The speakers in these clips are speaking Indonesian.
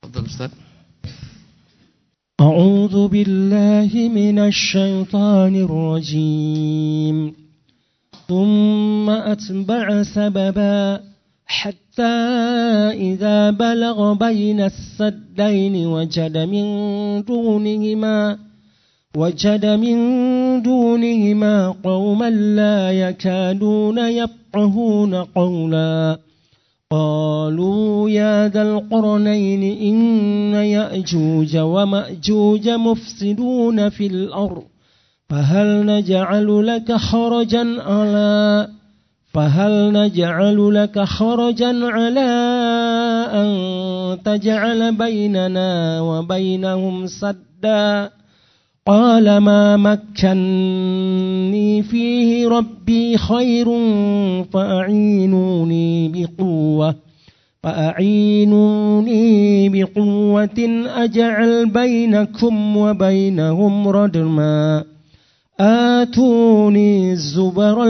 Fadhal Ustaz. أعوذ بالله من الشيطان الرجيم ثم أتبع سببا حتى إذا بلغ بين السدين وجد من دونهما قوما لا يكادون يفقهون قولا قالوا يا ذا القرنين إن يأجوج ومأجوج مفسدون في الأرض فهل نجعل لك خرجا على أن تجعل بيننا وبينهم سدا قال ما مكني فيه ربي خير فأعينوني بقوة أجعل بينكم وبينهم ردما آتوني زبر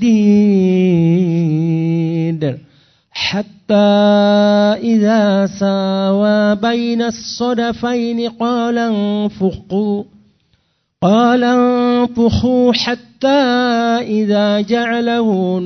الحديد حتى إذا ساوى بين الصدفين قال انفخوا حتى إذا جعله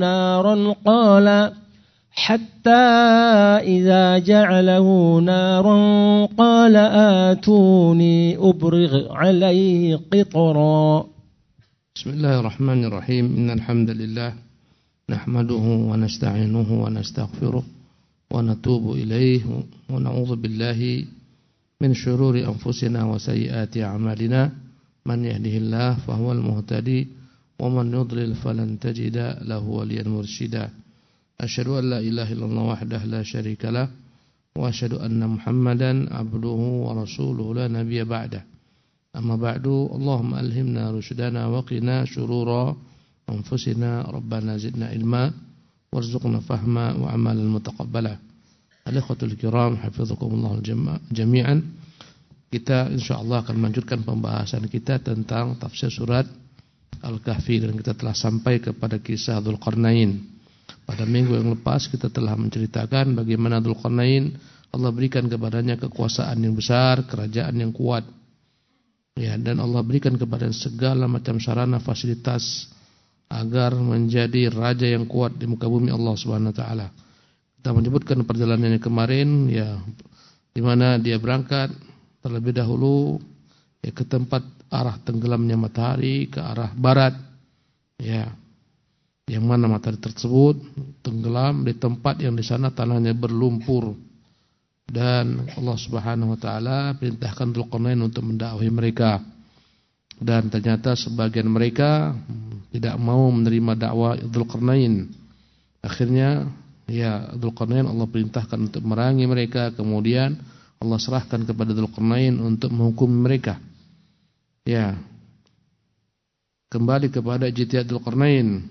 نارا قال آتوني أبرغ عليه قطرا. بسم الله الرحمن الرحيم. إن الحمد لله نحمده ونستعينه ونستغفره ونتوب إليه ونعوذ بالله من شرور أنفسنا وسيئات أعمالنا من يهده الله فهو المهتدي ومن يضلل فلن تجد له وليا مرشدا. أشهد أن لا إله إلا الله وحده لا شريك له وأشهد أن محمدا عبده ورسوله لا نبي بعده. أما بعد اللهم ألهمنا رشدنا وقنا شرور أنفسنا ربنا زدنا علما وارزقنا فهما وعملا متقبلا. الإخوة الكرام حفظكم الله جميعا. Kita insyaallah akan melanjutkan pembahasan kita tentang tafsir surat Al-Kahfi dan kita telah sampai kepada kisah Dzulqarnain. Pada minggu yang lepas kita telah menceritakan bagaimana Dzulqarnain Allah berikan kepadanya kekuasaan yang besar, kerajaan yang kuat. Ya, dan Allah berikan kepada segala macam sarana fasilitas agar menjadi raja yang kuat di muka bumi Allah Subhanahu wa taala. Kita menyebutkan perjalanannya kemarin ya, di mana dia berangkat terlebih dahulu ya, ke tempat arah tenggelamnya matahari ke arah barat ya, yang mana matahari tersebut tenggelam di tempat yang di sana tanahnya berlumpur. Dan Allah Subhanahu wa taala perintahkan Dzulqarnain untuk mendakwahi mereka. Dan ternyata sebagian mereka tidak mau menerima dakwah Dzulqarnain. Akhirnya ya Dzulqarnain Allah perintahkan untuk merangi mereka, kemudian Allah serahkan kepada Dzulqarnain untuk menghukum mereka. Ya. Kembali kepada ijtihad Dzulqarnain.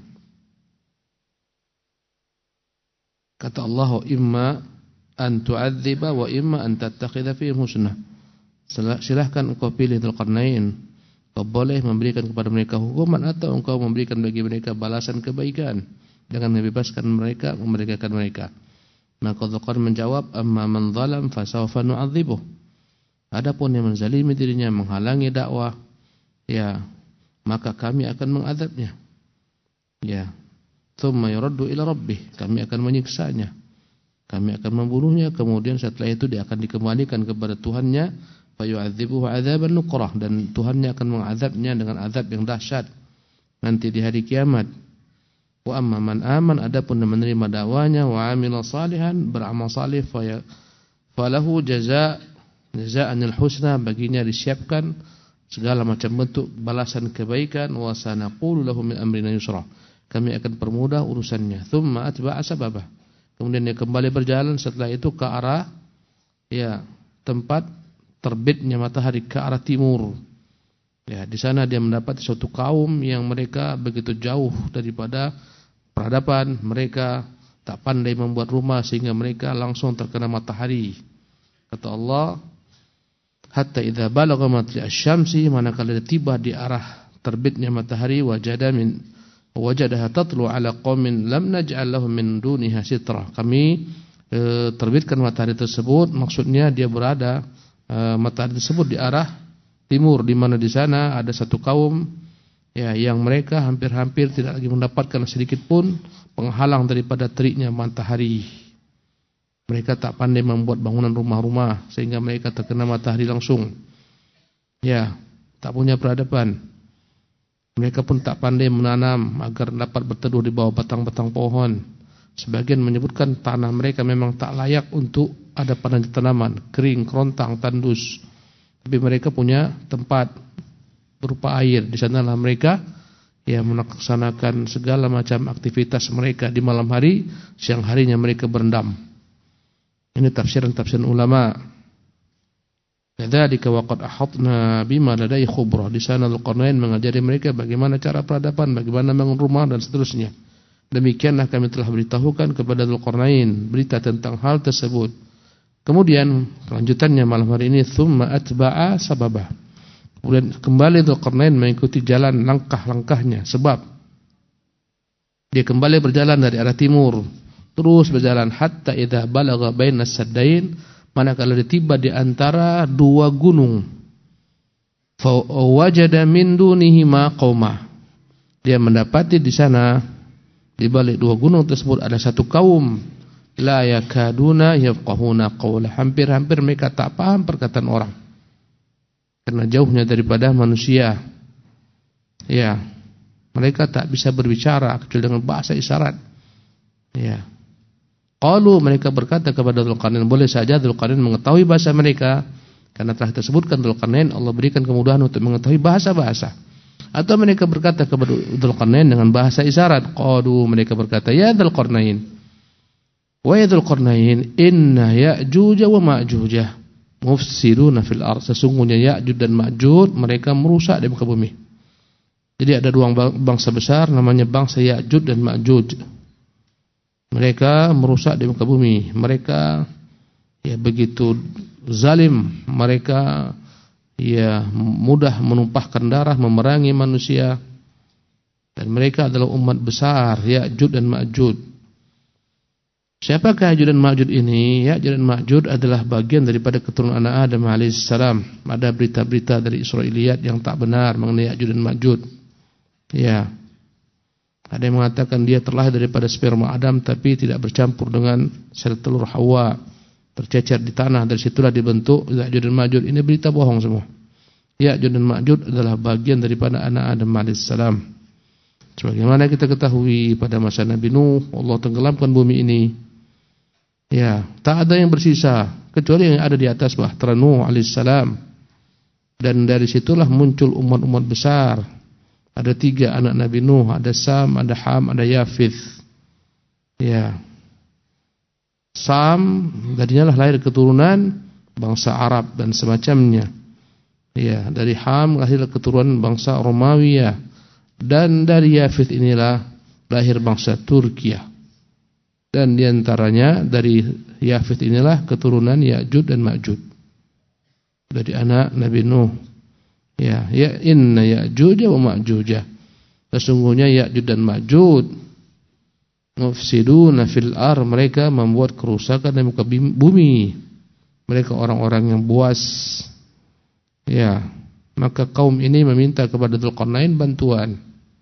Kata Allah, imma an tu'adziba wa imma an tattakhidha fihim husna. Silahkan engkau pilih Dzulqarnain. Kau boleh memberikan kepada mereka hukuman atau engkau memberikan bagi mereka balasan kebaikan dengan membebaskan mereka, memerdekakan mereka. Maka Dzulqarnain menjawab, amma man zalam fa sawfa nu'adzibuh. Adapun yang menzalimi dirinya, menghalangi dakwah, ya, maka kami akan mengadabnya. Ya. Tsumma yuraddu ila rabbih, kami akan menyiksanya. Kami akan membunuhnya, kemudian setelah itu dia akan dikembalikan kepada Tuhannya, fa yu'adzibuhu 'adzaban nukrah, dan Tuhannya akan mengazabnya dengan azab yang dahsyat nanti di hari kiamat. Wa amma man aman, adapun yang menerima dakwanya, wa amila salihan, beramal salih, falahu jazaa'anil husna, baginya disiapkan segala macam bentuk balasan kebaikan, wa sanaqulu lahu min amrina yusra, kami akan permudah urusannya. Tsumma atba'a sababah, kemudian dia kembali berjalan setelah itu ke arah ya tempat terbitnya matahari, ke arah timur. Ya, di sana dia mendapat suatu kaum yang mereka begitu jauh daripada peradaban, mereka tak pandai membuat rumah sehingga mereka langsung terkena matahari. Kata Allah, hatta idza balagha matla'a asy-syamsi, manakala dia tiba di arah terbitnya matahari, wajadaha tatlu ala qaumin lam naj'al lahum min duniha sitra, kami terbitkan matahari tersebut, maksudnya dia berada matahari tersebut di arah timur, di mana di sana ada satu kaum ya yang mereka hampir-hampir tidak lagi mendapatkan sedikit pun penghalang daripada teriknya matahari. Mereka tak pandai membuat bangunan rumah-rumah sehingga mereka terkena matahari langsung. Ya, tak punya peradaban. Mereka pun tak pandai menanam agar dapat berteduh di bawah batang-batang pohon. Sebagian menyebutkan tanah mereka memang tak layak untuk ada panen tanaman, kering, kerontang, tandus. Tapi mereka punya tempat berupa air. Di sanalah mereka ya melaksanakan segala macam aktivitas mereka di malam hari, siang harinya mereka berendam. Ini tafsiran ulama. Kadzalika waqad ahatna bima ladai khubra. Di sana Dzulqarnain mengajari mereka bagaimana cara peradaban, bagaimana bangun rumah dan seterusnya. Demikianlah kami telah beritahukan kepada Dzulqarnain berita tentang hal tersebut. Kemudian kelanjutannya malam hari ini tsumma atba'a sababa. Kemudian kembali Dzulqarnain mengikuti jalan langkah-langkahnya, sebab dia kembali berjalan dari arah timur, terus berjalan hatta idza balagha bainas saddain, manakala dia tiba di antara dua gunung. Fa wajada min dunihima qauma. Dia mendapati di sana di balik dua gunung tersebut ada satu kaum la yakaduna yafqahuna qawla. Hampir-hampir mereka tak paham perkataan orang. Karena jauhnya daripada manusia. Ya, mereka tak bisa berbicara kecuali dengan bahasa isyarat. Ya. Qalu, mereka berkata kepada Dzulqarnain, boleh saja Dzulqarnain mengetahui bahasa mereka karena telah tersebutkan Dzulqarnain Allah berikan kemudahan untuk mengetahui bahasa-bahasa. Atau mereka berkata kepada Dzulqarnain dengan bahasa isyarat. Qalu, mereka berkata, ya Dzulqarnain, wa ya Dzulqarnain, inna Ya'juj wa Ma'juj mufsiduna fil ardh. Sesungguhnya Ya'juj dan Ma'juj mereka merusak di muka bumi. Jadi ada dua bangsa besar namanya bangsa Ya'juj dan Ma'juj. Mereka merusak di muka bumi. Mereka ya begitu zalim, mereka ya mudah menumpahkan darah, memerangi manusia. Dan mereka adalah umat besar Ya'juj dan Ma'juj. Siapakah Ya'juj dan Ma'juj ini? Ya'juj dan Ma'juj adalah bagian daripada keturunan anak Adam alaihissalam. Ada berita-berita dari Israiliyat yang tak benar mengenai Ya'juj dan Ma'juj. Ya. Ada yang mengatakan dia terlahir daripada sperma Adam tapi tidak bercampur dengan sel telur Hawa, tercecer di tanah, dari situlah dibentuk Ya'juj dan Ma'juj. Ini berita bohong semua. Ya'juj dan Ma'juj adalah bagian daripada anak Adam alaihissalam. Sebagaimana kita ketahui pada masa Nabi Nuh, Allah tenggelamkan bumi ini. Ya, tak ada yang bersisa kecuali yang ada di atas bahtera Nuh alaihissalam. Dan dari situlah muncul umat-umat besar. Ada 3 anak Nabi Nuh, ada Sam, ada Ham, ada Yafith. Ya. Sam darinya lah lahir keturunan bangsa Arab dan semacamnya. Ya, dari Ham lahir keturunan bangsa Romawi, dan dari Yafith inilah lahir bangsa Turkiya. Dan diantaranya dari Yafith inilah keturunan Ya'juj dan Ma'juj dari anak Nabi Nuh. Ya, inna Ya'juj wa Ma'juj. Sesungguhnya Ya'juj dan Ma'juj mufsiduna fil ardh, mereka membuat kerusakan di muka bumi. Mereka orang-orang yang buas. Ya, maka kaum ini meminta kepada Dzulqarnain bantuan.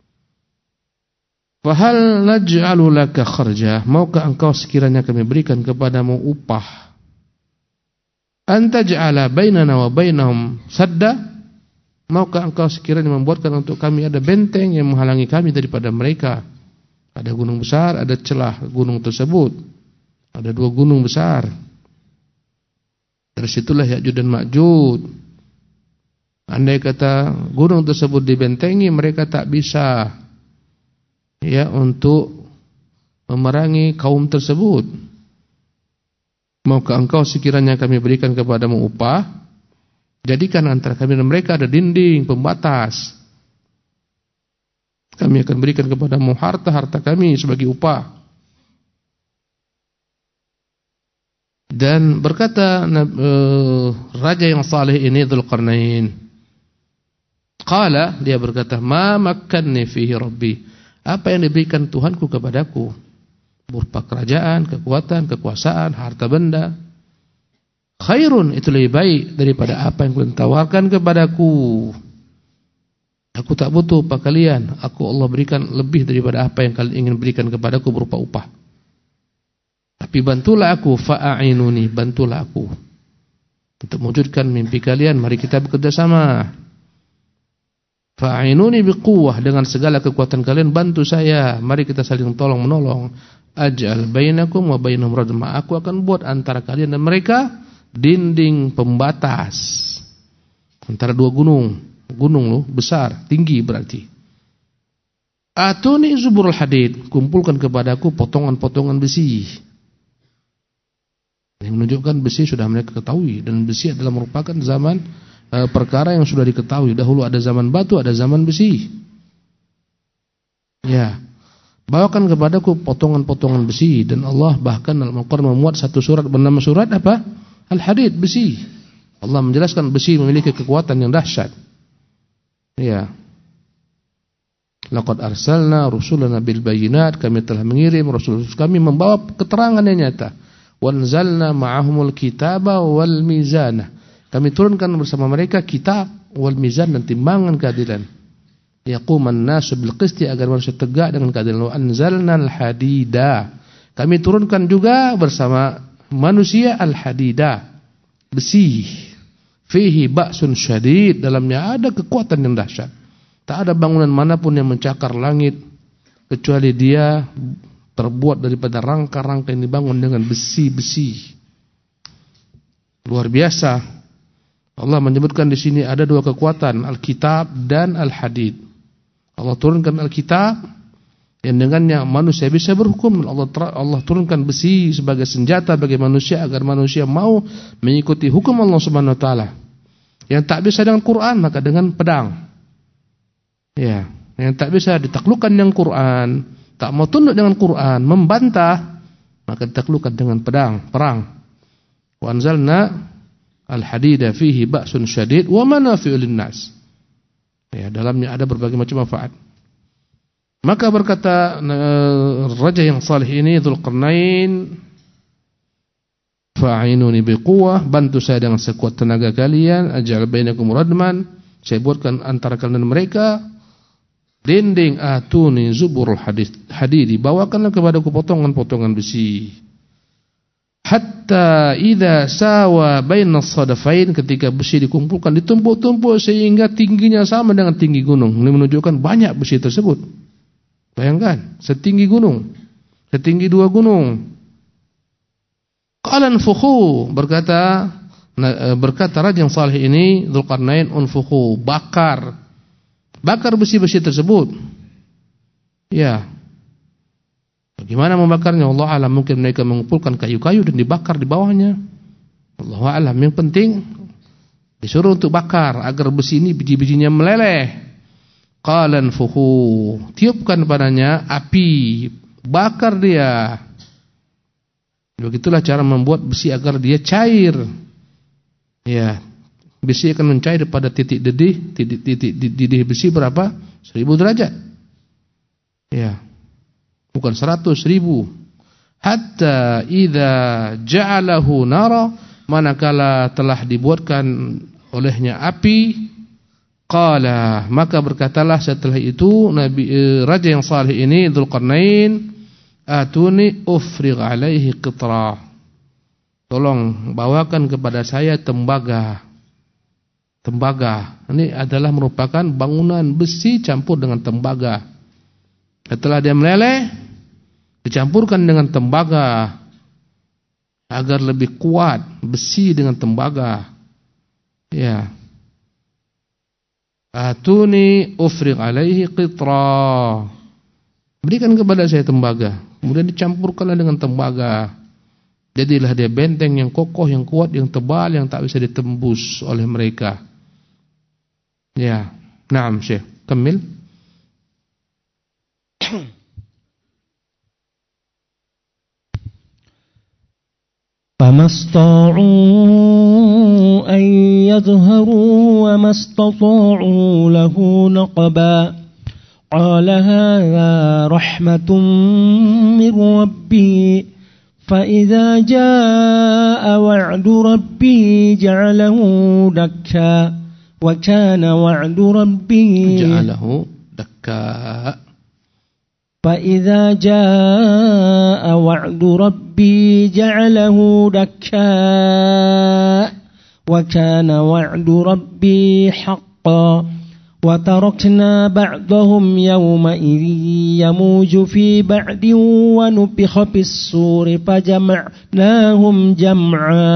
Fahal naj'alu laka kharja, maukah engkau sekiranya kami berikan kepadamu upah? Antaj'ala bainana wa bainahum sadda, maukah engkau sekiranya membuatkan untuk kami ada benteng yang menghalangi kami daripada mereka? Ada gunung besar, ada celah gunung tersebut. Ada 2 gunung besar. Dari situlah Ya'juj dan Ma'juj. Andai kata gunung tersebut dibentengi, mereka tak bisa ya untuk memerangi kaum tersebut. Maukah engkau sekiranya kami berikan kepadamu upah? Jadikan antara kami dan mereka ada dinding pembatas. Kami akan berikan kepadamu harta-harta kami sebagai upah. Dan berkata raja yang saleh ini Dzulqarnain, qala, dia berkata, ma makkanni fihi rabbi, apa yang diberikan Tuhanku kepadaku. berupa kerajaan, kekuatan, kekuasaan, harta benda. Khairun, itu lebih baik daripada apa yang kalian tawarkan kepadaku. Aku tak butuh apa kalian. Aku Allah berikan lebih daripada apa yang kalian ingin berikan kepadaku berupa upah. Tapi bantulah aku, fa'a'inuni, bantulah aku untuk mewujudkan mimpi kalian. Mari kita bekerja sama. Fa'a'inuni biquwwah, dengan segala kekuatan kalian bantu saya. Mari kita saling tolong menolong. Aj'al bainakum wa bainahum radma, aku akan buat antara kalian dan mereka dinding pembatas antara dua gunung. Gunung loh, besar, tinggi berarti. Atuni zuburul hadid, kumpulkan kepadaku potongan-potongan besi. Yang menunjukkan besi sudah mereka ketahui, dan besi adalah merupakan zaman perkara yang sudah diketahui. Dahulu ada zaman batu, ada zaman besi. Ya, bawakan kepadaku potongan-potongan besi. Dan Allah bahkan dalam Al-Quran memuat satu surat bernama surat apa? Al-Hadid, besi. Allah menjelaskan besi memiliki kekuatan yang dahsyat. Ya. Laqad arsalna rusulana bil bayyinat, kami telah mengirim rasul kami membawa keterangan yang nyata. Wanzalna ma'ahumul kitaba wal mizana, kami turunkan bersama mereka kitab wal mizan, dan timbangan keadilan. Yaquman nasu bil qisti, agar manusia tegak dengan keadilan. Wa anzalna al hadida, kami turunkan juga bersama manusia al hadida, besi. Fihi ba'sun syadid, dalamnya ada kekuatan yang dahsyat. Tak ada bangunan manapun yang mencakar langit kecuali dia terbuat daripada rangka-rangka yang dibangun dengan besi-besi. Luar biasa. Allah menyebutkan di sini ada dua kekuatan, Alkitab dan Al-Hadid. Allah turunkan Alkitab yang dengannya manusia bisa berhukum. Allah turunkan besi sebagai senjata bagi manusia agar manusia mau mengikuti hukum Allah Subhanahu wa taala. Yang tak bisa dengan Quran, maka dengan pedang. Ya, yang tak bisa ditaklukkan dengan Quran, tak mau tunduk dengan Quran, membantah, maka ditaklukkan dengan pedang, perang. Wa anzalna al-hadida fihi ba'sun syadid wa manafi'u lin-nas. Ya, dalamnya ada berbagai macam manfaat. Maka berkata raja yang saleh ini, Dzulqarnain, fa'inuni biquwwah, bantu saya dengan sekuat tenaga kalian. Aj'al bainakum radman, saya buatkan antara kalian dan mereka dinding. Atuni zuburul hadid, bawakanlah kepadaku potongan-potongan besi. Hatta idza sawa bainas sadafain, ketika besi dikumpulkan, ditumpuk-tumpuk sehingga tingginya sama dengan tinggi gunung. Ini menunjukkan banyak besi tersebut. Bayangkan, setinggi gunung, setinggi dua gunung. Qala anfukhu, berkata raja yang saleh ini, Dzulqarnain, unfukhu, bakar besi-besi tersebut. Ya. Bagaimana membakarnya? Allah alam, mungkin mereka mengumpulkan kayu-kayu dan dibakar di bawahnya. Allah alam, yang penting disuruh untuk bakar agar besi ini biji-bijinya meleleh. Qala anfukhu, tiupkan padanya api, bakar dia. Begitulah cara membuat besi agar dia cair. Ya, besi akan mencair pada titik didih besi berapa? 1000 derajat. Ya, bukan 100, 1000. Hatta idza ja'alahu nara, manakala telah dibuatkan olehnya api. Qala, maka berkatalah setelah itu raja yang saleh ini, Dzulqarnain, atuni ufrigh alaihi qitra, tolong bawakan kepada saya tembaga. Tembaga ini adalah merupakan bangunan besi campur dengan tembaga. Setelah dia meleleh, dicampurkan dengan tembaga agar lebih kuat, besi dengan tembaga. Ya. Atuni ufrigh alaihi qitra, berikan kepada saya tembaga. Kemudian dicampurkanlah dengan tembaga. Jadilah dia benteng yang kokoh, yang kuat, yang tebal, yang tak bisa ditembus oleh mereka. Ya, naam Syekh, kamil. فَمَسْتَطَاعُوا أَن يَظْهَرُوا وَمَسْتَطَاعُوا لَهُ نَقْبًا قال هذا رحمة من ربي فإذا جاء وعد ربي جعله دكا وكان وعد ربي جعله دكا فإذا جاء وعد ربي جعله دكا وكان وعد ربي حقا وتركنا بعضهم يومئذ يموج في بعد ونفخ في الصور فجمعناهم جمعا.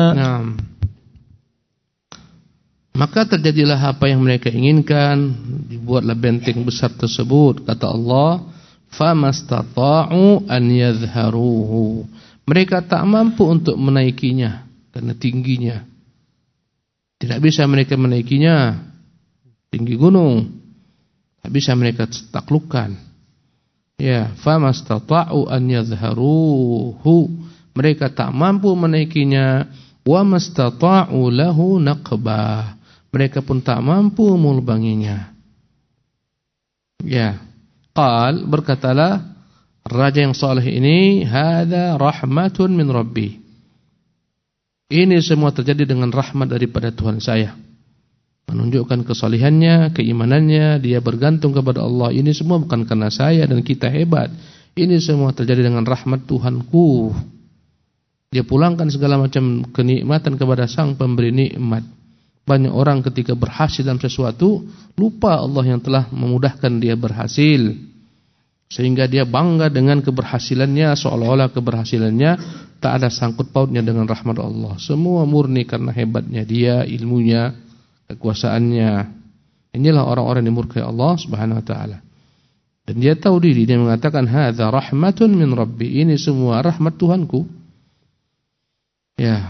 Maka terjadilah apa yang mereka inginkan, dibuatlah benteng besar tersebut. Kata Allah, famastata'u an yadhharuhu. Mereka tak mampu untuk menaikinya karena tingginya. Tidak bisa mereka menaikinya. Tinggi gunung, tak bisa mereka taklukkan. Ya, famastata'u an yadhharuhu. Mereka tak mampu menaikinya. Wa mastata'u lahu naqbah. Mereka pun tak mampu melubanginya. Ya, berkatalah raja yang saleh ini, hadza rahmatun min rabbi. Ini semua terjadi dengan rahmat daripada Tuhan saya. Menunjukkan kesalihannya, keimanannya, dia bergantung kepada Allah. Ini semua bukan karena saya dan kita hebat. Ini semua terjadi dengan rahmat Tuhanku. Dia pulangkan segala macam kenikmatan kepada Sang Pemberi nikmat. Banyak orang ketika berhasil dalam sesuatu, lupa Allah yang telah memudahkan dia berhasil. Sehingga dia bangga dengan keberhasilannya, seolah-olah keberhasilannya tak ada sangkut pautnya dengan rahmat Allah. Semua murni karena hebatnya dia, ilmunya, kekuasaannya. Inilah orang-orang yang dimurkai Allah Subhanahu wa taala. Dan dia tahu diri, dia mengatakan hadza rahmatun min rabbi. Ini semua rahmat Tuhanku. Ya.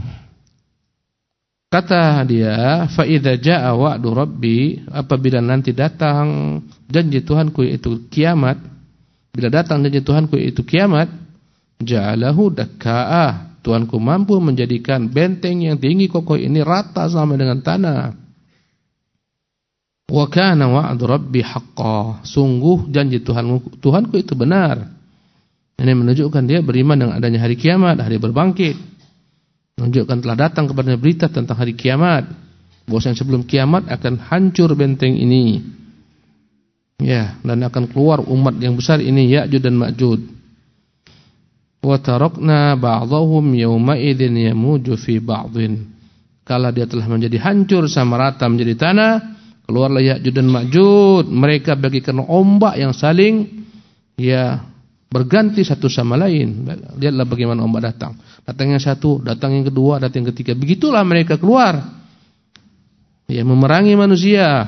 Kata dia, fa idza jaa wa'du rabbi, apabila nanti datang janji Tuhanku yaitu kiamat, bila datang janji Tuhanku yaitu kiamat, ja'alahu dakkaa. Tuhanku mampu menjadikan benteng yang tinggi kokoh ini rata sama dengan tanah. Wa kana wa'du rabbi haqqan. Sungguh janji Tuhanku itu benar. Ini menunjukkan dia beriman dengan adanya hari kiamat, hari berbangkit. Menunjukkan telah datang kepadanya berita tentang hari kiamat. Bahwasanya sebelum kiamat akan hancur benteng ini. Ya, dan akan keluar umat yang besar ini, Ya'juj dan Ma'juj. Wa tarakna ba'dahum yawma idzin yamuju fi ba'dhin. Kala dia telah menjadi hancur sama rata menjadi tanah, keluarlah Ya'juj dan Ma'juj. Mereka bagikan ombak yang saling berganti satu sama lain. Lihatlah bagaimana ombak datang. Datang yang satu, datang yang kedua, datang yang ketiga. Begitulah mereka keluar. Memerangi manusia.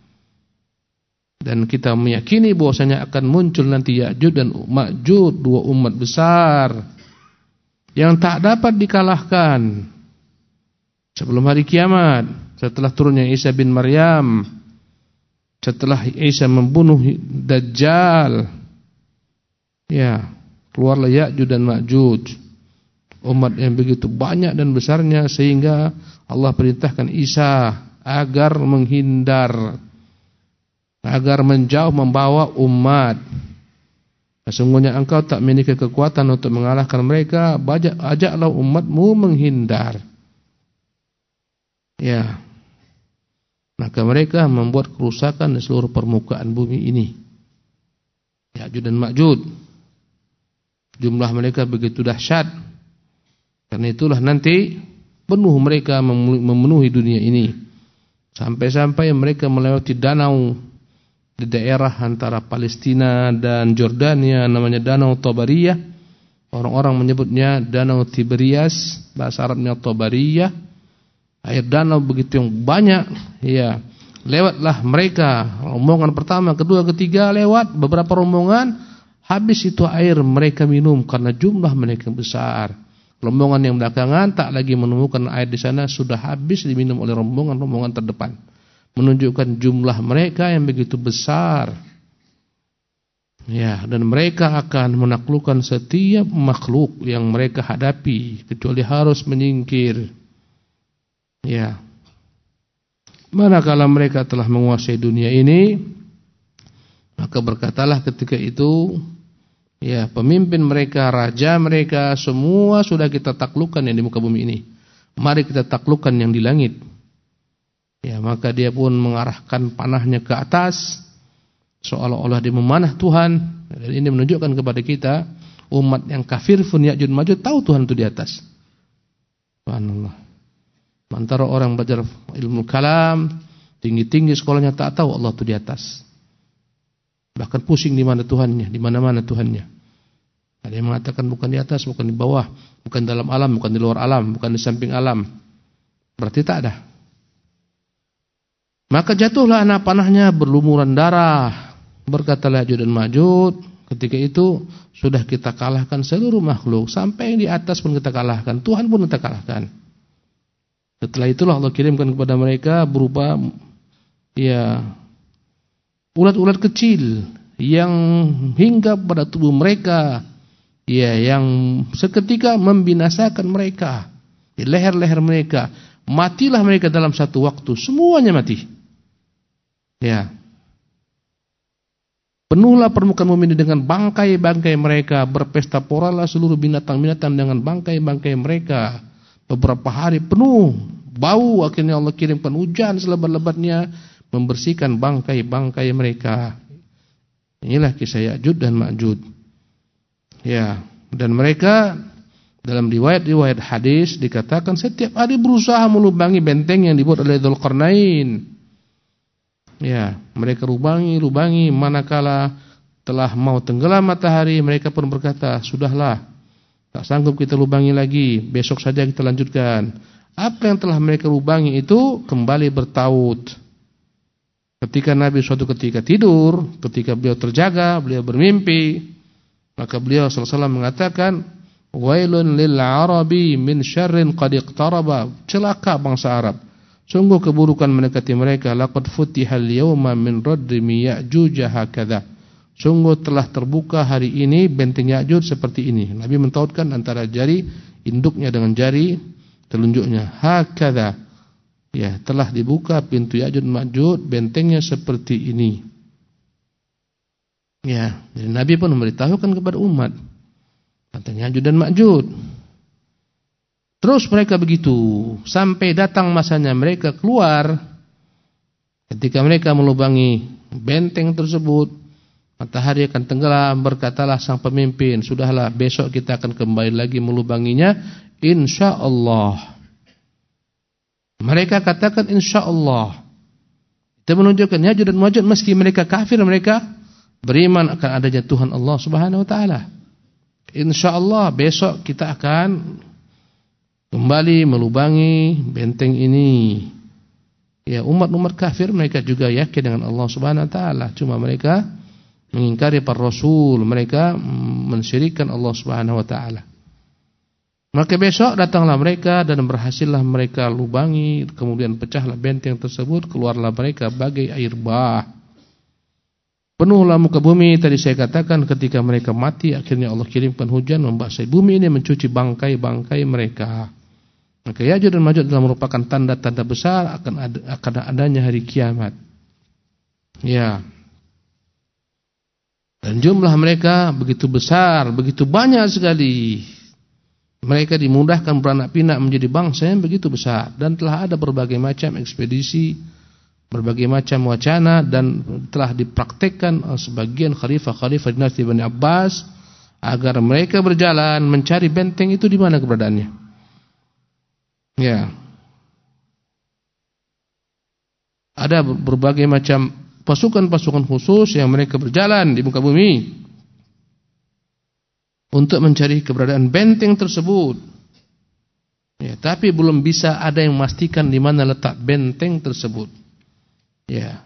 Dan kita meyakini bahwasanya akan muncul nanti Ya'juj dan Ma'juj, dua umat besar yang tak dapat dikalahkan sebelum hari kiamat, setelah turunnya Isa bin Maryam, setelah Isa membunuh Dajjal. Keluarlah Ya'juj dan Ma'juj, umat yang begitu banyak dan besarnya sehingga Allah perintahkan Isa agar menghindar, agar menjauh membawa umat. Sesungguhnya engkau tak memiliki kekuatan untuk mengalahkan mereka, ajaklah umatmu menghindar. Maka mereka membuat kerusakan di seluruh permukaan bumi ini. Ya'juj dan Ma'juj, jumlah mereka begitu dahsyat. Karena itulah nanti penuh mereka memenuhi dunia ini. Sampai-sampai mereka melewati danau di daerah antara Palestina dan Jordania, namanya Danau Tabariyah. Orang-orang menyebutnya Danau Tiberias, bahasa Arabnya Tabariyah. Air danau begitu yang banyak. Lewatlah mereka, rombongan pertama, kedua, ketiga lewat, beberapa rombongan, habis itu air mereka minum karena jumlah mereka besar. Rombongan yang belakangan tak lagi menemukan air di sana, sudah habis diminum oleh rombongan-rombongan terdepan. Menunjukkan jumlah mereka yang begitu besar. Dan mereka akan menaklukkan setiap makhluk yang mereka hadapi, kecuali harus menyingkir. Manakala mereka telah menguasai dunia ini, Maka berkatalah ketika itu, ya, pemimpin mereka, raja mereka, semua sudah kita taklukkan yang di muka bumi ini. Mari kita taklukkan yang di langit. Ya, maka dia pun mengarahkan panahnya ke atas, seolah-olah dia memanah Tuhan. Dan ini menunjukkan kepada kita, umat yang kafir pun Ya'juj Ma'juj tahu Tuhan itu di atas. Subhanallah. Antara orang belajar ilmu kalam, tinggi-tinggi sekolahnya, tak tahu Allah itu di atas. Bahkan pusing di mana Tuhannya, di mana-mana Tuhannya. Ada yang mengatakan bukan di atas, bukan di bawah, bukan dalam alam, bukan di luar alam, bukan di samping alam. Berarti tak ada. Maka jatuhlah anak panahnya berlumuran darah. Berkatalah Ya'juj dan Ma'juj, ketika itu sudah kita kalahkan seluruh makhluk, sampai yang di atas pun kita kalahkan, Tuhan pun kita kalahkan. Setelah itulah Allah kirimkan kepada mereka berupa, ya, ulat-ulat kecil yang hinggap pada tubuh mereka, ya, yang seketika membinasakan mereka di leher-leher mereka. Matilah mereka dalam satu waktu, semuanya mati. Ya. Penuhlah permukaan bumi ini dengan bangkai-bangkai mereka, berpesta poralah seluruh binatang-binatang dengan bangkai-bangkai mereka. Beberapa hari penuh bau, akhirnya Allah kirimkan hujan selebat-lebatnya membersihkan bangkai-bangkai mereka. Inilah kisah Ya'juj dan Ma'juj. Ya, dan mereka dalam riwayat-riwayat hadis dikatakan setiap hari berusaha melubangi benteng yang dibuat oleh Dzulqarnain. Ya, mereka lubangi, manakala telah mau tenggelam matahari, mereka pun berkata, sudahlah, tak sanggup kita lubangi lagi, besok saja kita lanjutkan. Apa yang telah mereka lubangi itu kembali bertaut. Ketika Nabi suatu ketika tidur, ketika beliau terjaga, beliau bermimpi, maka beliau sallallahu alaihi wasallam mengatakan, wailun lil arabi min syarrin qad iqtaraba. Celaka bangsa Arab, sungguh keburukan mendekati mereka. Laqad futihal yawma min radmi Ya'juj hakadha. Sungguh telah terbuka hari ini benteng Ya'juj seperti ini. Nabi mentautkan antara jari induknya dengan jari telunjuknya. Hakadha. Ya, telah dibuka pintu Ya'juj Ma'juj, bentengnya seperti ini. Ya, jadi Nabi pun memberitahukan kepada umat tentang Ya'juj dan Ma'juj. Terus mereka begitu sampai datang masanya mereka keluar. Ketika mereka melubangi benteng tersebut, matahari akan tenggelam. Berkatalah sang pemimpin, sudahlah, besok kita akan kembali lagi melubanginya, insyaallah. Mereka katakan insyaallah. Itu menunjukkan Ya'juj dan Ma'juj meski mereka kafir, mereka beriman akan adanya Tuhan Allah Subhanahu wa taala. Insyaallah besok kita akan kembali melubangi benteng ini. Ya, umat-umat kafir mereka juga yakin dengan Allah Subhanahu wa taala, cuma mereka mengingkari para rasul, mereka mensyirikkan Allah Subhanahu wa taala. Maka besok datanglah mereka dan berhasillah mereka lubangi, kemudian pecahlah benteng tersebut, keluarlah mereka bagai air bah. Penuhlah muka bumi, tadi saya katakan ketika mereka mati, akhirnya Allah kirimkan hujan membasahi bumi ini, mencuci bangkai-bangkai mereka. Maka Ya'juj dan Ma'juj adalah merupakan tanda-tanda besar akan adanya hari kiamat. Ya. Dan jumlah mereka begitu besar, begitu banyak sekali. Mereka dimudahkan beranak pinak menjadi bangsa yang begitu besar. Dan telah ada berbagai macam ekspedisi, berbagai macam wacana, dan telah dipraktekkan sebagian khalifah-khalifah dinasti Bani Abbas agar mereka berjalan mencari benteng itu di mana keberadaannya. Ya. Ada berbagai macam pasukan-pasukan khusus yang mereka berjalan di muka bumi untuk mencari keberadaan benteng tersebut. Ya, tapi belum bisa ada yang memastikan di mana letak benteng tersebut. Ya.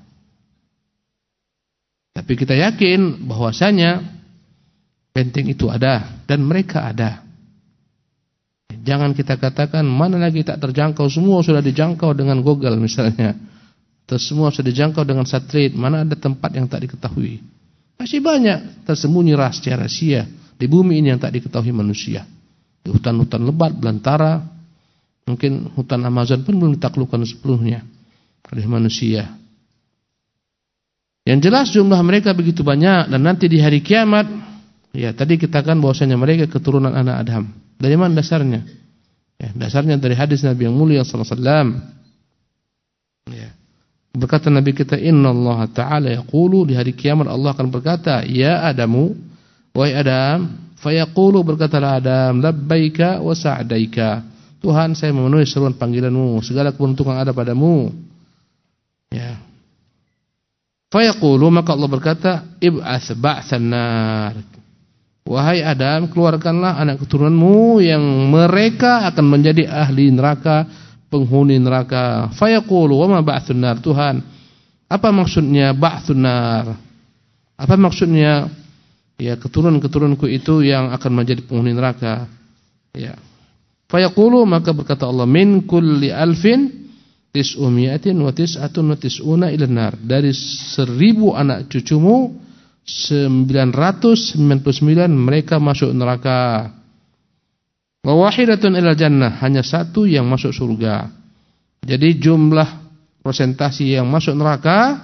Tapi kita yakin bahwasanya benteng itu ada dan mereka ada. Jangan kita katakan mana lagi tak terjangkau, semua sudah dijangkau dengan Google misalnya. Terus semua sudah dijangkau dengan satelit, mana ada tempat yang tak diketahui. Masih banyak tersembunyi rahasia-rahasia di bumi ini yang tak diketahui manusia. Di hutan-hutan lebat, belantara, mungkin hutan Amazon pun belum ditaklukkan sepenuhnya oleh manusia. Yang jelas jumlah mereka begitu banyak, dan nanti di hari kiamat, ya tadi kita katakan bahwasanya mereka keturunan anak Adam. Dari mana dasarnya? Ya, dasarnya dari hadis Nabi yang mulia sallallahu alaihi wasallam. Ya. Berkata Nabi kita, innallaha ta'ala yaqulu, di hari kiamat Allah akan berkata, ya Adamu, wahai Adam, fayaqulu, berkatalah Adam, labbaika wa sa'daika. Tuhan, saya memenuhi seruan panggilanmu, segala keberuntungan ada padamu. Ya. Fayaqulu, maka Allah berkata, ib'ats ba'tsan nar. Wahai Adam, keluarkanlah anak keturunanmu yang mereka akan menjadi ahli neraka, penghuni neraka. Fayaqulu, wa ma ba'tsun nar. Tuhan, apa maksudnya ba'tsun nar? Apa maksudnya ya keturunan-keturunanku itu yang akan menjadi penghuni neraka? Ya. Fayaqulu, maka berkata Allah, min kulli alfin tis'umiatin wa tis'atun wa tis'una ilan nar. Dari 1000 anak cucumu 999 mereka masuk neraka. Wa wahidatun ilal jannah, hanya satu yang masuk surga. Jadi jumlah persentasi yang masuk neraka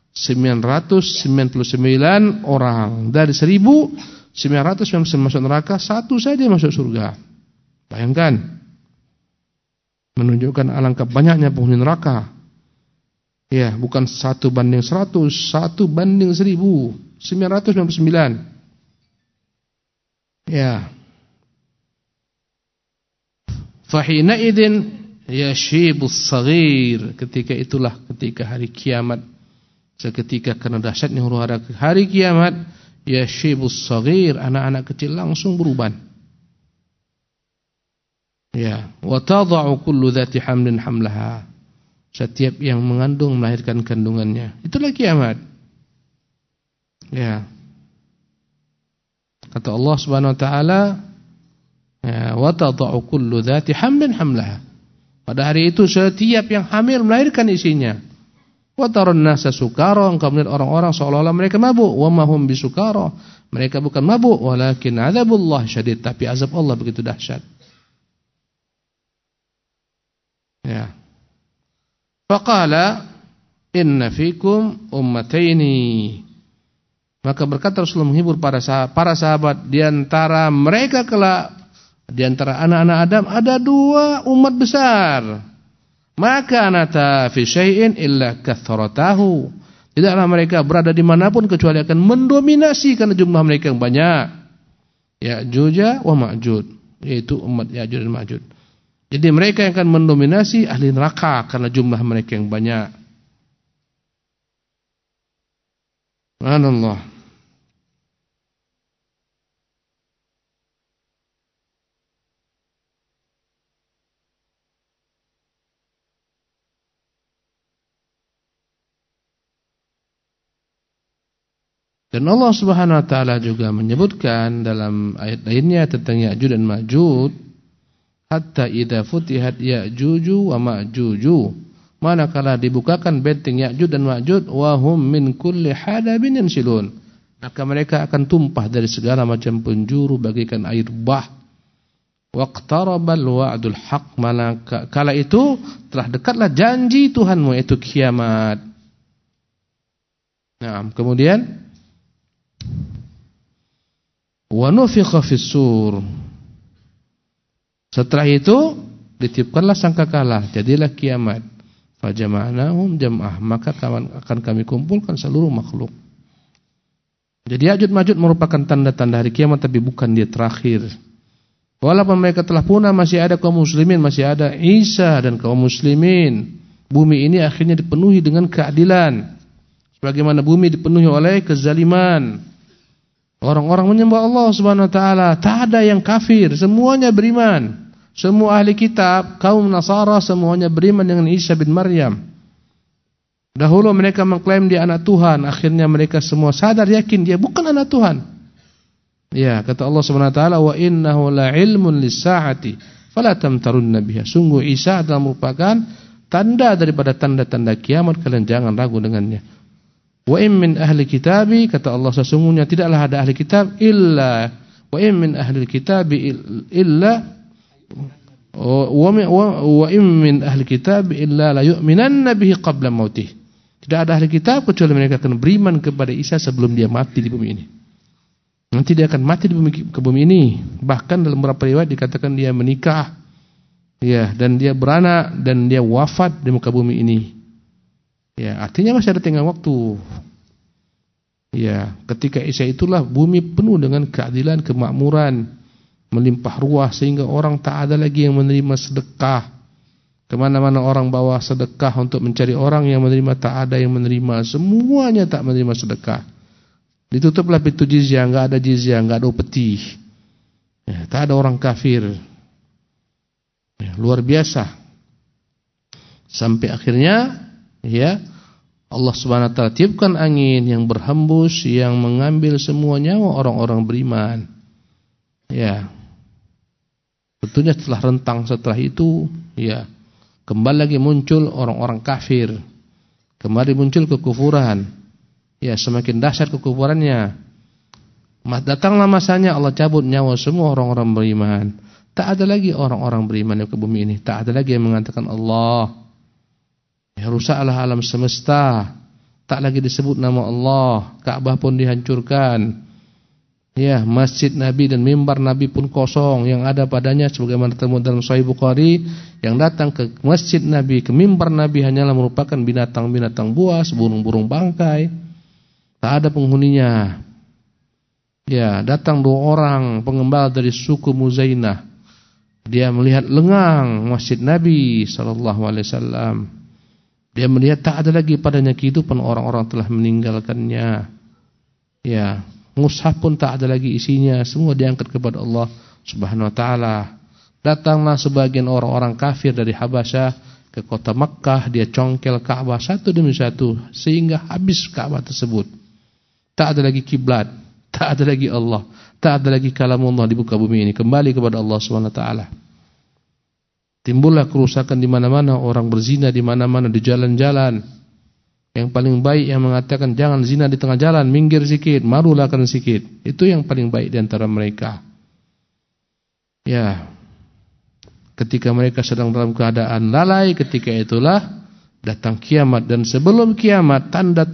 999 orang. Dari 1999 masuk neraka, satu saja masuk surga. Bayangkan, menunjukkan alangkah banyaknya penghuni neraka. Ya, bukan 1 banding 100, 1 banding 1999. Ya. Fahina idzin yashibus saghir. Ketika itulah, ketika hari kiamat, seketika karena dahsyatnya huru-hara hari kiamat, yashibus saghir, anak-anak kecil langsung beruban. Ya, wa tad'u kullu dzati hamlin hamlaha. Setiap yang mengandung melahirkan kandungannya. Itulah kiamat. Ya. Kata Allah Subhanahu wa taala, ya, wa tad'u kullu dzati hamlin hamlaha. Pada hari itu setiap yang hamil melahirkan isinya. Wa taran nasa sukara, engkau melihat orang-orang seolah-olah mereka mabuk. Wa ma hum bisukara, mereka bukan mabuk, walakin azabullah syadid, tapi azab Allah begitu dahsyat. Ya. Faqala inna fikum ummataini. Maka berkata Rasulullah menghibur para sahabat, di antara mereka kelak, di antara anak-anak Adam ada 2 umat besar. Maka nata fi syai'in illa kathratahu. Tidaklah mereka berada dimanapun kecuali akan mendominasi karena jumlah mereka yang banyak. Ya'juj wa Ma'juj, yaitu umat Ya'juj dan Ma'juj. Jadi mereka yang akan mendominasi ahli neraka karena jumlah mereka yang banyak. Subhanallah. Dan Allah Subhanahu wa taala juga menyebutkan dalam ayat lainnya tentang Ya'juj dan Ma'juj, hatta idza futihat Ya'juj wa Ma'juj, manakala dibukakan benteng Ya'juj dan Ma'juj, wa hum min kulli hadabin yansilun, maka mereka akan tumpah dari segala macam penjuru bagaikan air bah. Waqtarabal wa'dul haq, kala itu telah dekatlah janji Tuhanmu, yaitu kiamat. Nah, kemudian wa nufikha fis sur. Setelah itu ditiupkanlah sangkakala, jadilah kiamat. Fajama'nahum jam'ah, maka akan kami kumpulkan seluruh makhluk. Jadi Ya'juj Ma'juj merupakan tanda-tanda hari kiamat, tapi bukan dia terakhir. Walaupun mereka telah punah, masih ada kaum muslimin, masih ada Isa dan kaum muslimin. Bumi ini akhirnya dipenuhi dengan keadilan, sebagaimana bumi dipenuhi oleh kezaliman. Orang-orang menyembah Allah Subhanahu wa taala, tak ada yang kafir, semuanya beriman. Semua ahli kitab, kaum Nasara, semuanya beriman dengan Isa bin Maryam. Dahulu mereka mengklaim dia anak Tuhan, akhirnya mereka semua sadar, yakin dia bukan anak Tuhan. Ya, kata Allah Subhanahu wa taala, wa innahu la'ilmun lis-sa'ati fala tamtarunna biha. Sungguh Isa adalah merupakan tanda daripada tanda-tanda kiamat, kalian jangan ragu dengannya. Wa in min ahli kitabi, kata Allah, sesungguhnya tidaklah ada ahli kitab illa wa in min ahli kitabi illa wa in min ahli kitab illa la yu'minanna bihi qabla mautih. Tidak ada ahli kitab kecuali mereka akan beriman kepada Isa sebelum dia mati di bumi ini. Nanti dia akan mati di bumi ini. Bahkan dalam beberapa riwayat dikatakan dia menikah, ya, dan dia beranak dan dia wafat di muka bumi ini. Ya, artinya masih ada tenggang waktu. Ya, ketika Isa itulah bumi penuh dengan keadilan, kemakmuran, melimpah ruah sehingga orang tak ada lagi yang menerima sedekah. Kemana-mana orang bawa sedekah untuk mencari orang yang menerima, tak ada yang menerima. Semuanya tak menerima sedekah. Ditutuplah pintu jizyah, enggak ada jizyah, enggak ada upeti. Ya, tak ada orang kafir. Ya, luar biasa. Sampai akhirnya, ya, Allah Subhanahu wa taala tiupkan angin yang berhembus yang mengambil semua nyawa orang-orang beriman. Ya. Tentunya setelah rentang setelah itu, ya, kembali lagi muncul orang-orang kafir. Kembali muncul kekufuran. Ya, semakin dahsyat kekufurannya. Datanglah masanya Allah cabut nyawa semua orang-orang beriman. Tak ada lagi orang-orang beriman di bumi ini. Tak ada lagi yang mengatakan Allah. Ya, rusaklah alam semesta. Tak lagi disebut nama Allah. Ka'bah pun dihancurkan. Ya, masjid Nabi dan mimbar Nabi pun kosong. Yang ada padanya sebagaimana termuat dalam Sahih Bukhari, yang datang ke masjid Nabi, ke mimbar Nabi hanyalah merupakan binatang-binatang buas, burung-burung bangkai. Tak ada penghuninya. Ya, datang 2 orang pengembala dari suku Muzainah. Dia melihat lengang masjid Nabi sallallahu alaihi wasallam. Dia melihat tak ada lagi padanya kehidupan, orang-orang telah meninggalkannya. Ya, mushaf pun tak ada lagi isinya, semua diangkat kepada Allah Subhanahu wa taala. Datanglah sebagian orang-orang kafir dari Habasyah ke kota Makkah, dia congkel Ka'bah satu demi satu sehingga habis Ka'bah tersebut. Tak ada lagi kiblat, tak ada lagi Allah, tak ada lagi kalamullah di muka bumi ini, kembali kepada Allah Subhanahu wa taala. Timbullah kerusakan di mana-mana, orang berzina di mana-mana, di jalan-jalan. Yang paling baik yang mengatakan jangan zina di tengah jalan, minggir sikit, marulakan sikit. Itu yang paling baik di antara mereka. Ya. Ketika mereka sedang dalam keadaan lalai, ketika itulah datang kiamat. Dan sebelum kiamat, tanda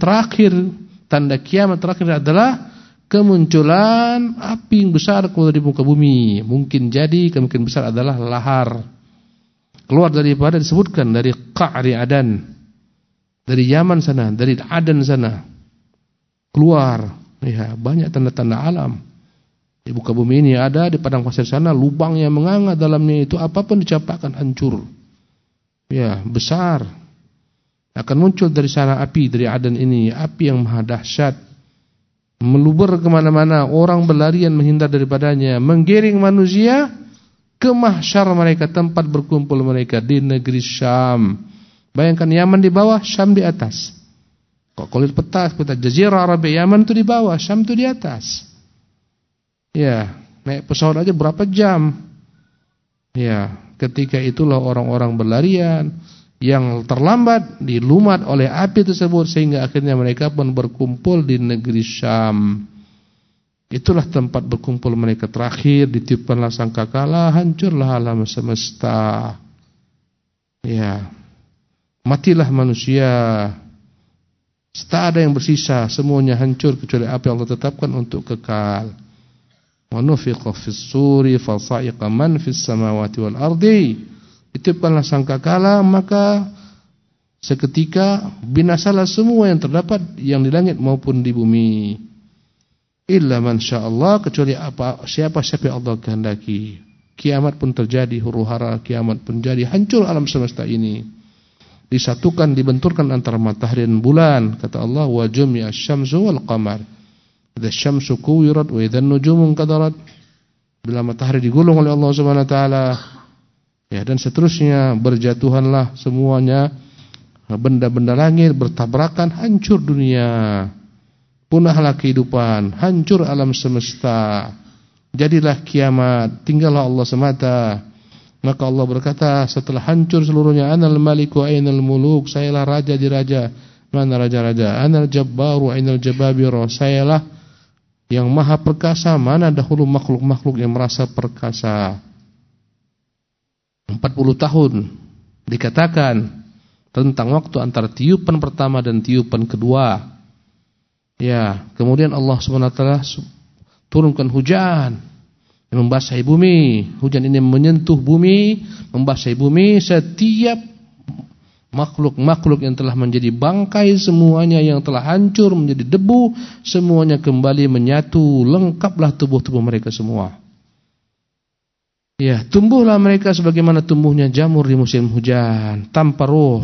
kiamat terakhir adalah kemunculan api yang besar keluar di muka bumi. Mungkin jadi kemungkinan besar adalah lahar. Keluar daripada disebutkan dari Qa'ri Adan, dari Yaman sana, dari Adan sana. Keluar, ya, banyak tanda-tanda alam. Di muka bumi ini ada, di padang pasir sana lubang yang menganga dalamnya itu apapun dicampakkan hancur. Ya, besar. Akan muncul dari sana api dari Adan ini, api yang maha dahsyat, meluber kemana-mana, orang berlarian menghindar daripadanya, menggiring manusia ke mahsyar mereka, tempat berkumpul mereka di negeri Syam. Bayangkan Yaman di bawah, Syam di atas. Kok kulit peta Jazirah Arabia, Yaman itu di bawah, Syam itu di atas. Ya, naik pesawat aja berapa jam. Ya, ketika itulah orang-orang berlarian. Yang terlambat dilumat oleh api tersebut sehingga akhirnya mereka pun berkumpul di negeri Syam. Itulah tempat berkumpul mereka terakhir, ditiupkanlah sangkakala, hancurlah alam semesta. Ya. Matilah manusia. Tak ada yang bersisa, semuanya hancur kecuali apa yang Allah tetapkan untuk kekal. Wa nufiqa fis-suri fa sa'iqa man fis samawati wal ardi. Ditiupkanlah sangkakala, maka seketika binasalah semua yang terdapat yang di langit maupun di bumi. Illa man sya'allah, kecuali siapa yang Allah kehendaki. Kiamat pun terjadi, huru-hara kiamat pun jadi, hancur alam semesta ini. Disatukan, dibenturkan antara matahari dan bulan. Kata Allah, wa jumi'a asy-syamsu wal qamar. Idza asy-syamsu kuwirat wa idza an-nujumu qadarat. Bila matahari digulung oleh Allah Subhanahu wa taala, ya, dan seterusnya, berjatuhanlah semuanya, benda-benda langit bertabrakan, hancur dunia, punahlah kehidupan, hancur alam semesta, jadilah kiamat, tinggallah Allah semata. Maka Allah berkata setelah hancur seluruhnya, Anal maliku ainal muluk, sayalah raja di raja, mana raja-raja, Anal jabbaru ainal jababiro, sayalah yang maha perkasa, mana dahulu makhluk-makhluk yang merasa perkasa. 40 tahun dikatakan Tentang waktu antara tiupan pertama dan tiupan kedua. Ya, kemudian Allah SWT turunkan hujan yang membasahi bumi. Hujan ini menyentuh bumi, membasahi bumi. Setiap makhluk-makhluk yang telah menjadi bangkai, semuanya yang telah hancur menjadi debu, semuanya kembali menyatu, lengkaplah tubuh-tubuh mereka semua. Ya, tumbuhlah mereka sebagaimana tumbuhnya jamur di musim hujan, tanpa ruh.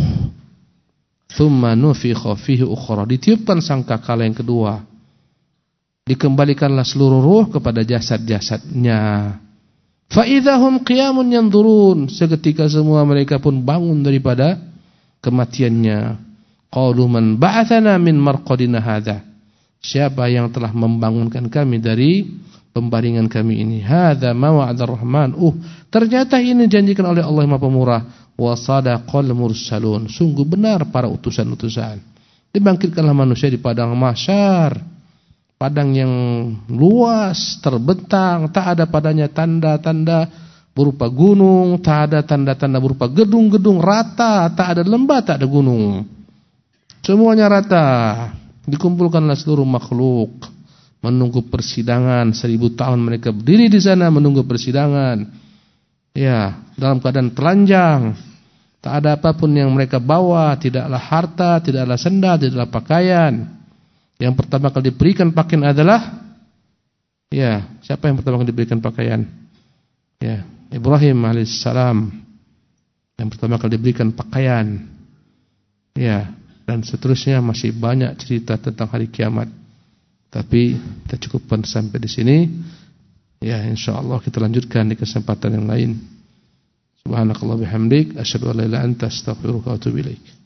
Tsumma nufikha fihi ukhra, ditiupkan sangkakala yang kedua. Dikembalikanlah seluruh ruh kepada jasad-jasadnya. Fa idzahum qiyamun yanzurun, seketika semua mereka pun bangun daripada kematiannya. Qalu man ba'atsana min marqadina hadza, siapa yang telah membangunkan kami dari pembaringan kami ini? Hadza ma wa'ada rahman, ternyata ini dijanjikan oleh Allah Maha Pemurah. Wa sadaqal mursalun, sungguh benar para utusan-utusan. Dibangkitkanlah manusia di padang mahsyar, padang yang luas, terbentang, tak ada padanya tanda-tanda berupa gunung, tak ada tanda-tanda berupa gedung-gedung, rata, tak ada lembah, tak ada gunung. Semuanya rata. Dikumpulkanlah seluruh makhluk menunggu persidangan. 1000 tahun mereka berdiri di sana menunggu persidangan. Ya, dalam keadaan telanjang. Tak ada apapun yang mereka bawa, tidaklah harta, tidaklah sendal, tidaklah pakaian. Yang pertama kali diberikan pakaian adalah, ya, siapa yang pertama kali diberikan pakaian? Ya, Ibrahim alaihissalam yang pertama kali diberikan pakaian. Ya, dan seterusnya masih banyak cerita tentang hari kiamat. Tapi kita cukupkan sampai di sini. Ya, insyaallah kita lanjutkan di kesempatan yang lain. Subhanakallah bihamdik, asyhadu an la ilaha illa anta, astaghfiruka wa atubu ilaik.